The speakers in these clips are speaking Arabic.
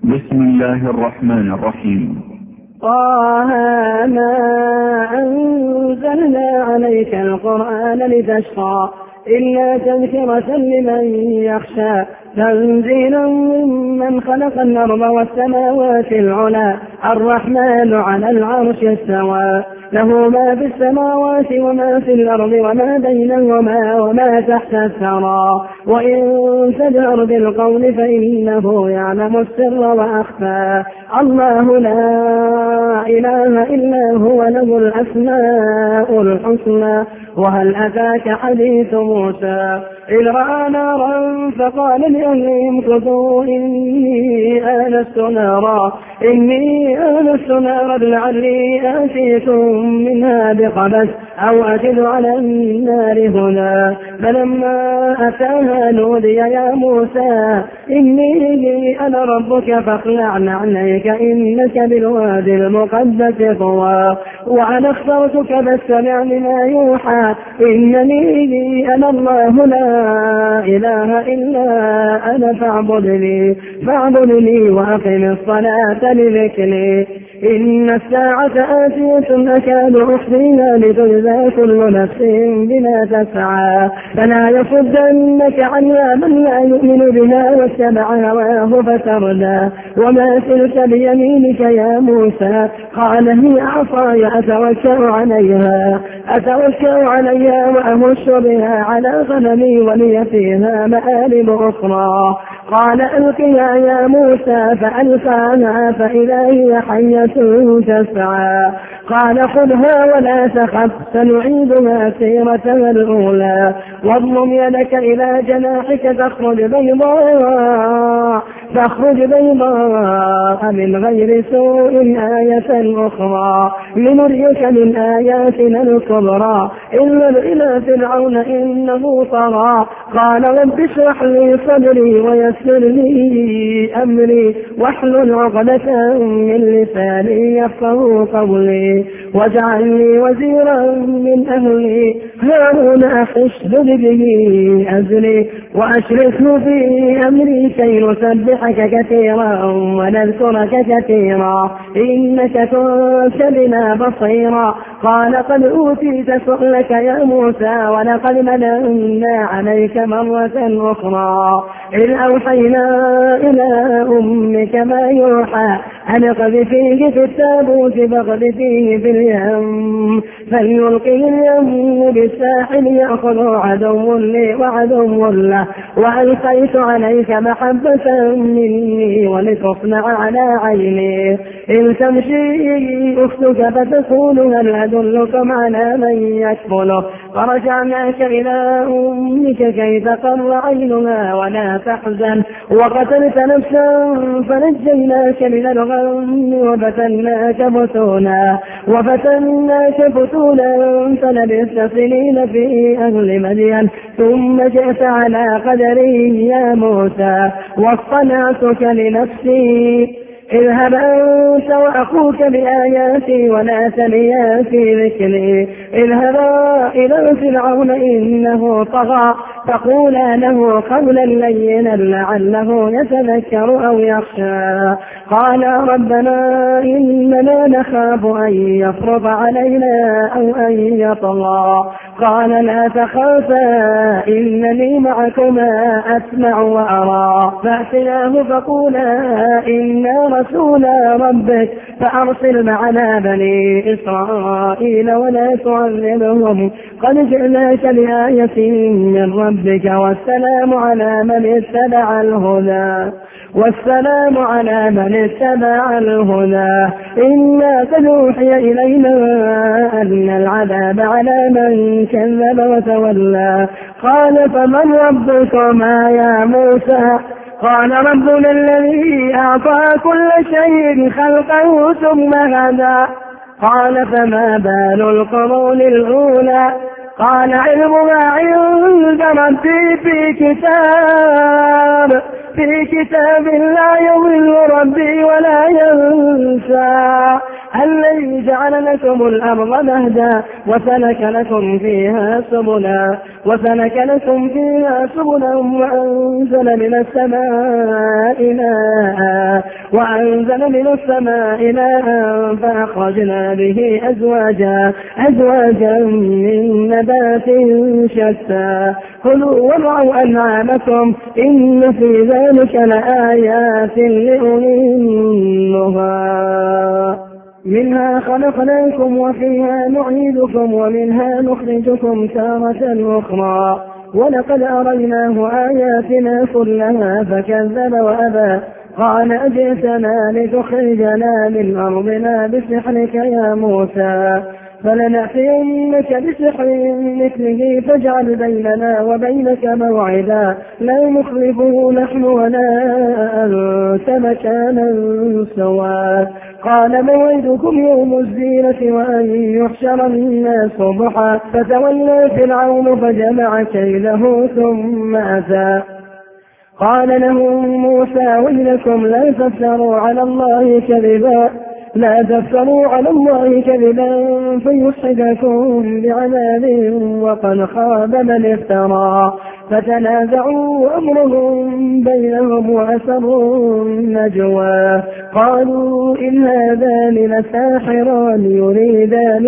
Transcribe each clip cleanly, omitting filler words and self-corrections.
بسم الله الرحمن الرحيم. طه ما أنزلنا عليك القرآن لتشقى إلا تذكرة لمن يخشى تنزيلا ممن خلق الأرض والسماوات العلى الرحمن على العرش استوى له ما في السماوات وما في الأرض وما بينهما وما تحت الثرى وإن تجهر بالقول فإنه يعلم السر وأخفى الله لا إله إلا هو له الأسماء الحسنى وهل أتاك حديث موسى إذ رأى نارا فقال لأهلهم كثوا إني آنست نارا لعلي آتيكم منها بقبس أو أجد على النار هدى فلما أتاها نودي يا موسى إني أنا ربك فاخلع عليك إنك بالوادي المقدس طوى وأنا اخترتك فاستمع لما يوحى إنني أنا الله لا إله إلا أنا فاعبدني وأقم الصلاة لذكري إن الساعة آتية أكاد أخفيها لتجزى كل نفس بما تسعى فلا يصدنك عنها من لا يؤمن بها واتبع هواه فتردى وما تلك بيمينك يا موسى قال هي عصاي أتوكأ عليها وأهش بها على غنمي ولي فيها مآرب أخرى قال ألقها يا موسى فألقاها فإذا هي حية تسعى قال خذها ولا تخف سنعيدها سيرتها الأولى واضم يدك إلى جناحك تخرج بيضاء من غير سوء آية أخرى لنريك من آياتنا الكبرى إلا فرعون إنه طغى قال رب اشرح لي صدري ويسر لي أمري واحلل عقدة من لساني يفقهوا قولي واجعل لي وزيرا من أهلي هارون أخي اشدد به أزري وأشركه في أمري كي نسبحك كثيرا ونذكرك كثيرا إنك كنت بنا بصيرا قال قد أوتيت سؤلك يا موسى ولقد مننا عليك مرة أخرى إذ أوحينا إلى أمك ما يوحى أن اقذفيه في التابوت فاقذفيه في اليم فليلقه اليم بالساحل يأخذ عدو لي وعدو له وألقيت عليك محبة مني ولتصنع على عيني إن تمشي أختك فتقول هل أدلكم على من يكفله فرجعناك إلى أمك كي تقر عينها ولا تحزن وقتلت نفسا فنجيناك من الغم وفتناك فتونا فلبثت سنين في أهل مدين ثم جئت على قدري يا موسى واصطنعتك لنفسي اذهب أنت وأخوك بآياتي ولا تنيا في ذكري اذهبا إلى فرعون إنه طغى فقولا له قولا لينا لعله يتذكر أو يخشى قال ربنا إننا نخاف أن يفرط علينا أو أن يطغى قال لا تخافا إنني معكما أسمع وأرى فأتياه فقولا إنا رسولا ربك فأرسل معنا بني إسرائيل ولا تعذبهم قد جئناك بآية من ربك والسلام على من اتبع الهدى إنا قد أوحي إلينا أن العذاب على من كذب وتولى قال فمن ربكما يا موسى قال ربنا الذي أعطى كل شيء خلقه ثم هدى قال فما بال القرون الأولى قال علمها عند ربي في كتاب لا يضل ربي ولا ينسى أليس الذي جعل لكم الأرض مهدا وسلك لكم فيها سبلا وأنزل من السماء ماء فأخرجنا به أزواجا من نبات شتى كلوا وارعوا أنعامكم إن في ذلك لآيات لأولي النهى منها خلقناكم وفيها نعيدكم ومنها نخرجكم تارة أخرى ولقد أريناه آياتنا كلها فكذب وأبى قال أجئتنا لتخرجنا من أرضنا بسحرك يا موسى فلنأتينك بسحر مثله فاجعل بيننا وبينك موعدا لا نخلفه نحن ولا أنت مكانا سوى قال موعدكم يوم الزينة وأن يحشر الناس ضحى فتولى فرعون فجمع كيده ثم أتى قال لهم موسى ويلكم لا تفتروا على الله كذبا فيصحبكم بعذاب وقد خاب من افترى فتنازعوا أمرهم بينهم وأسروا النجوى قالوا إن هذان لساحران يريدان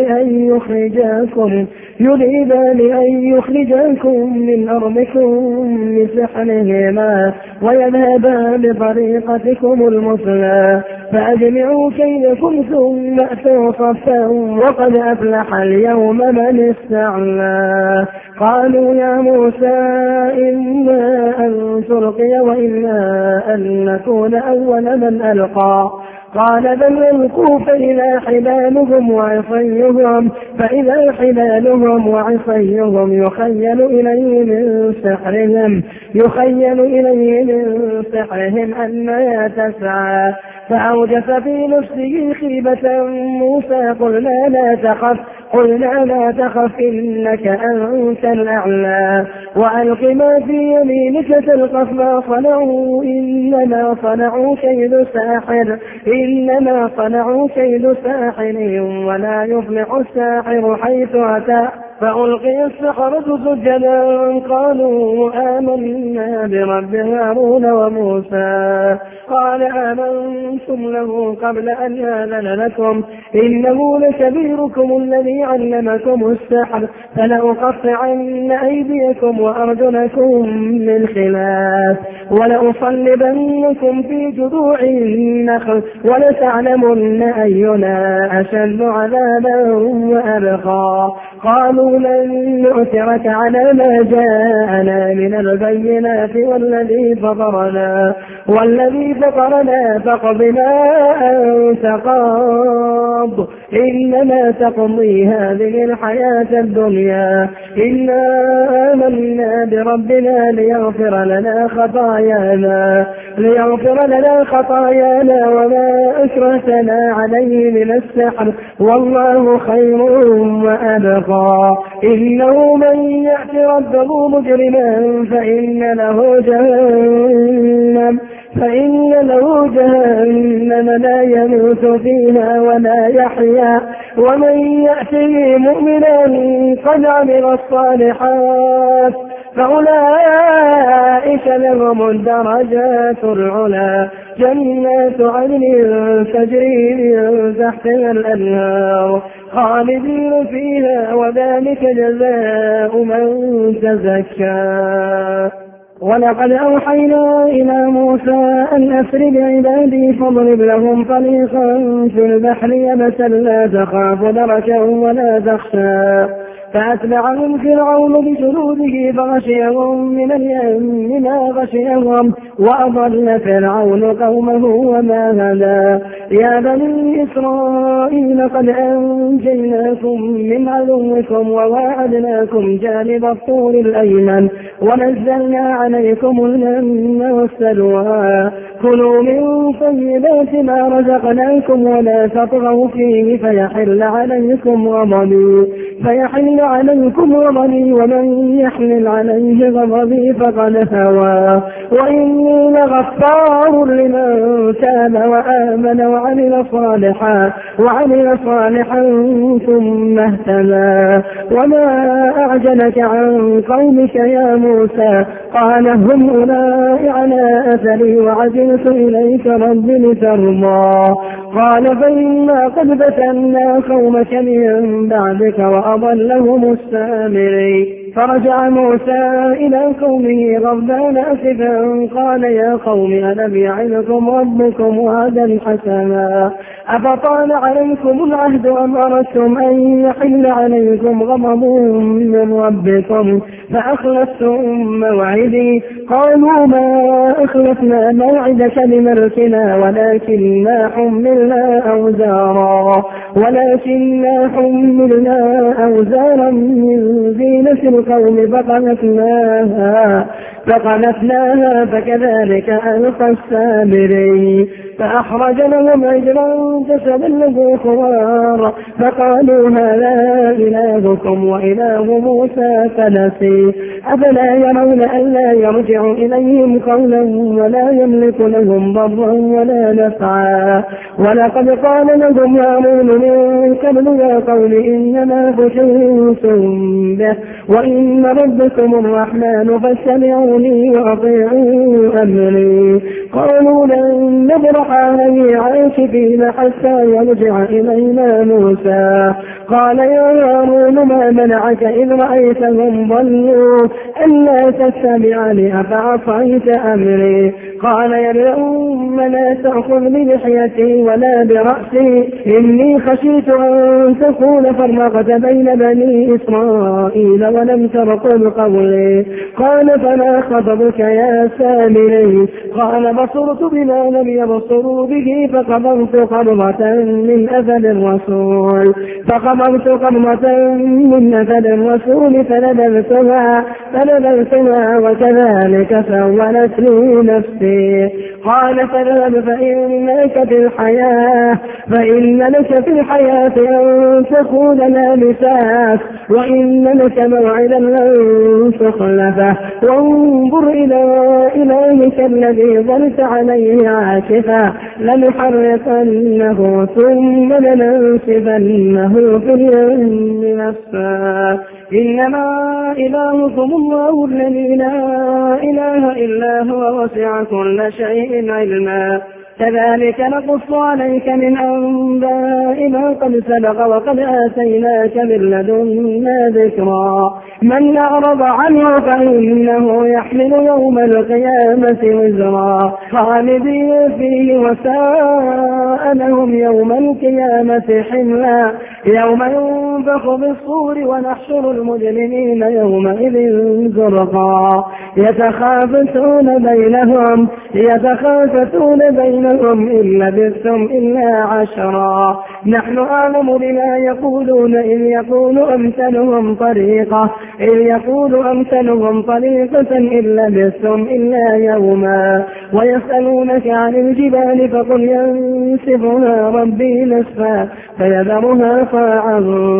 أن يخرجاكم من أرضكم بسحرهما ويذهبا بطريقتكم المثلى فأجمعوا كيدكم ثم أتوا صفا وقد أفلح اليوم من استعلى قالوا يا موسى إما أن تلقي وإما أن نكون أول من ألقى قال بل ألقوا فإذا حبالهم وعصيهم يخيل إليه من سحرهم أنها تسعى فأوجس في نفسه خيبة موسى قلنا لا تخف إنك أنت الأعلى وألق ما في يمينك تلقف ما صنعوا إنما صنعوا كيد ساحر ولا يفلح الساحر حيث أتى فألقي السحرة سجدا قالوا آمنا برب هارون وموسى قال آمنتم له قبل أن آذن لكم إنه لكبيركم الذي علمكم السحر فلأقطعن أيديكم وأرجلكم من خلاف ولأصلبنكم في جذوع النخل ولتعلمن أينا أشد عذابا وأبقى قالوا لن نؤثرك على ما جاءنا من البينات والذي فطرنا فاقض ما أنت قاض إنما تقضي هذه الحياة الدنيا إنا آمنا بربنا ليغفر لنا خطايانا وما أكرهتنا عليه من السحر والله خير وأبقى إنه من يأت ربه مجرما فإن له جهنم لا يموت فيها ولا يحيا ومن يأته مؤمنا قد عمل الصالحات فأولئك لهم الدرجات العلى جنات عدن تجري من تحتها الأنهار خالدين فيها وذلك جزاء من تزكى ولقد أوحينا إلى موسى أن أسر بعبادي فاضرب لهم طريقا في البحر يبسا لا تخاف دركا ولا تخشى فأتبعهم فرعون بجنوده فغشيهم من اليم ما غشيهم وأضل فرعون قومه وما هدى يا بني إسرائيل قد أنجيناكم من عدوكم وواعدناكم جانب الطور الأيمن ونزلنا عليكم المن والسلوى كلوا من طيبات ما رزقناكم ولا تطغوا فيه فيحل عليكم غضبي فيحل عليكم غضبي ومن يحلل عليه غضبي فقد هوى وإني لغفار لمن تاب وآمن وعمل صالحا ثم اهتدى. وما أعجلك عن قومك يا موسى؟ قال هم أولئك على أثري وعجلت إليك رب لترضى. قال فإنا قد فتنا قومك من بعدك وأضلهم السامري. فرجع موسى إلى قومه غضبان أسفا قال يا قوم ألم يعظكم ربكم وعدا حسنا أفطال عليكم العهد أم أردتم أن يحل عليكم غضب من ربكم فأخلفتم موعدي؟ قالوا ما أخلفنا موعدك بملكنا ولكننا حملنا أوزارا من زينة القوم فقذفناها فكذلك ألقى السامري. فأخرج لهم عجلا جسدا له خوار فقالوا هذا إلهكم وإله موسى فنسي. أفلا يرون ألا يرجع إليهم قولا ولا يملك لهم ضرا ولا نفعا؟ ولقد قال لهم هارون من قبل يا قوم إنما فتنتم به وإن ربكم الرحمن فاتبعوني وأطيعوا أمري. قالوا لن نبرح عليه عاكفين حتى يرجع إلينا موسى. قال يا هارون ما منعك إذ رأيتهم ضلوا ألا تتبعني أفعصيت أمري؟ قال يا أم لا تأخذ بلحيتي ولا برأسي إني خشيت أن تكون فرقت بين بني إسرائيل ولم ترقب قولي. قال فما خطبك يا سامري؟ قال بصرت بما لم يبصروا به فقبضت قبضة من أثر الرسول فنبذتها وكذلك سولت لي نفسي. قال فاذهب فإن لك في الحياة أن تكون لابساك وإن لك موعدا لن تخلفه وانظر إلى إلهك الذي ظلت عليه عاكفا لنحرقنه ثم لننسفنه في اليم نسفا. إنما إلهكم الله الذي لا إله إلا هو وسع كل شيء علما. كذلك نقص عليك من أنباء ما قد سبق وقد آتيناك من لدنا ذكرا. من أعرض عنه فإنه يحمل يوم القيامة وزرا خالدين فيه وساء لهم يوم القيامة حملا. يوم ينفخ بالصور ونحشر المجرمين يومئذ زرقا يتخافتون بينهم إن لبثتم إلا عشرا. نحن أعلم بما يقولون إذ يقول أمثلهم طريقة إن لبثتم إلا يوما. ويسألونك عن الجبال فقل ينسفها ربي نسفا فيذرها صاعا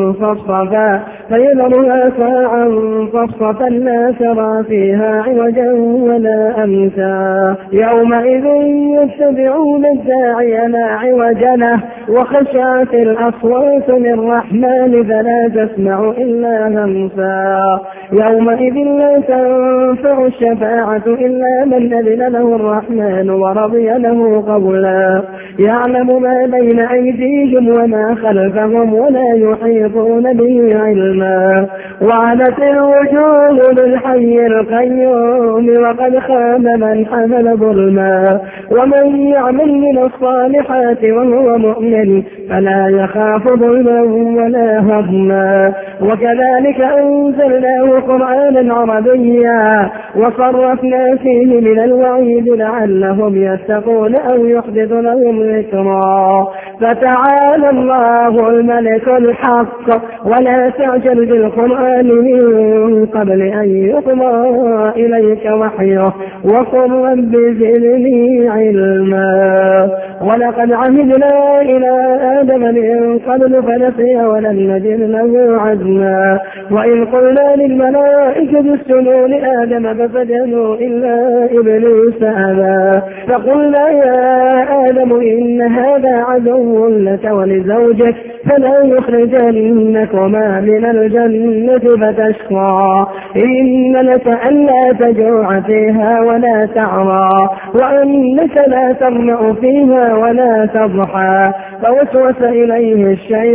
صفصفا لا ترى فيها عوجا ولا أمتا. يومئذ يتبعون الداعي لا عوج له وخشعت الأصوات للرحمن فلا تسمع إلا همسا. يومئذ لا تنفع الشفاعة إلا من أذن له الرحمن ورضي له قولا. يعلم ما بين أيديهم وما خلفهم ولا يحيطون به علما. وعنت الوجوه للحي القيوم وقد خاب من حمل ظلما. ومن يعمل من الصالحات وهو مؤمن فلا يخاف ظلما ولا هضما. وكذلك أنزلناه قرآنا عربيا وصرفنا فيه من الوعيد لعلهم يتقون أو يحدث لهم ذكرا. فتعالى الله الملك الحق ولا تعجل بالقرآن من قبل أن يقضى إليك وحيه وقل رب زدني علما. ولقد عهدنا إلى آدم من قبل فنسي ولم نجد له عزما وإن قلنا للملائكة اسجدوا لآدم فسجدوا إلا إبليس أبى فقلنا يا آدم إن هذا عدو لك ولزوجك فلا يخرجنكما من الجنة فتشقى إن لك ألا تجوع فيها ولا تعرى وأنك لا تظمأ فيها ولا تضحى فوسوس إليه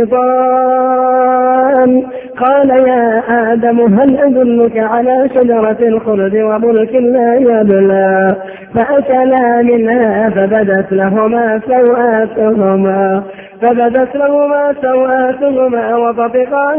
الشيطان قال يا آدم هل أدلك على شجرة الخلد وملك لا يبلى فأكلا منها فبدت لهما سوآتهما وطفقا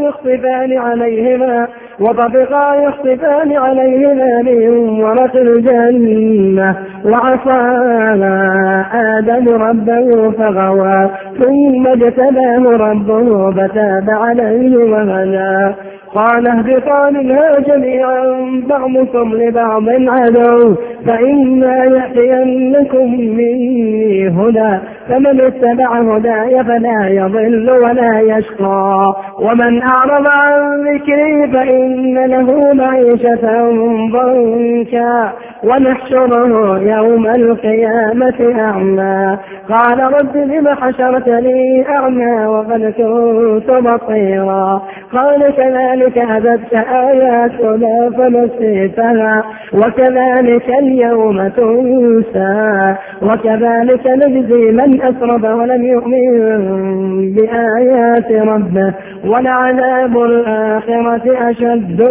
يخصفان عليهما من ورق الجنة وعصى آدم ربه فغوى ثم اجتباه ربه فتاب عليه وهدى قال اهبطا منها جميعا بعضكم لبعض عدو فإما يأتينكم مني هدى فمن اتبع هداي فلا يضل ولا يشقى ومن أعرض عن ذكري فإن له معيشة ضنكا ونحشره يوم القيامة أعمى قال رب لم حشرتني أعمى وقد كنت بصيرا قال كذلك أتتك آياتنا فنسيتها وكذلك اليوم تنسى وكذلك نجزي من أسرف ولم يؤمن بآيات ربه ولعذاب الآخرة أشد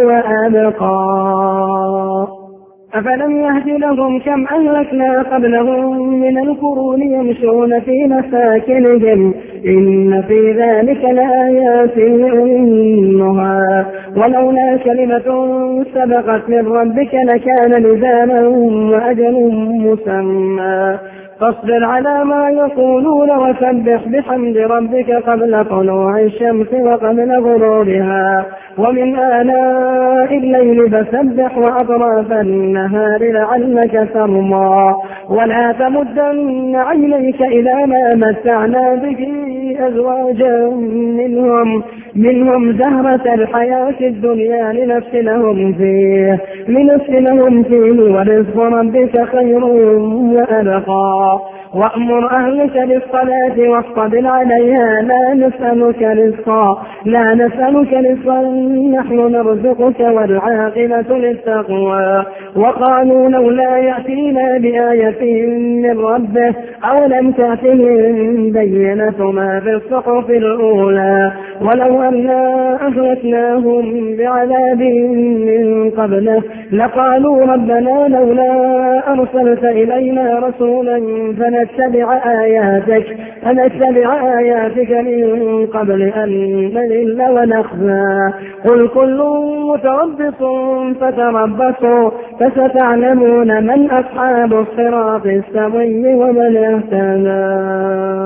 وأبقى أفلم يهد لهم كم أهلكنا قبلهم من القرون يمشون في مساكنهم إن في ذلك لآيات لأولي ولولا كلمة سبقت من ربك لكان لزاما وأجل مسمى فاصبر على ما يقولون وسبح بحمد ربك قبل طلوع الشمس وقبل غروبها ومن آلاء الليل فسبح وأطراف النهار لعلك ترضى ولا تمدن عينيك إلى ما متعنا به أزواجا منهم زهرة الحياة الدنيا لنفتنهم فيه ورزق ربك خير وأبقى وأمر أهلك بالصلاة واصطبر عليها لا نسألك رزقا نحن نرزقك والعاقبة للتقوى وقالوا لولا يأتينا بآية من ربه أولم تأتهم بينة ما في الصحف الأولى ولو أنا أهلكناهم بعذاب من قبله لقالوا ربنا لولا أرسلت إلينا رسولا فنتبع آياتك من قبل أن نذل ونخزى قل كل متربص فتربصوا فستعلمون من أصحاب الصراط السوي ومن اهتدى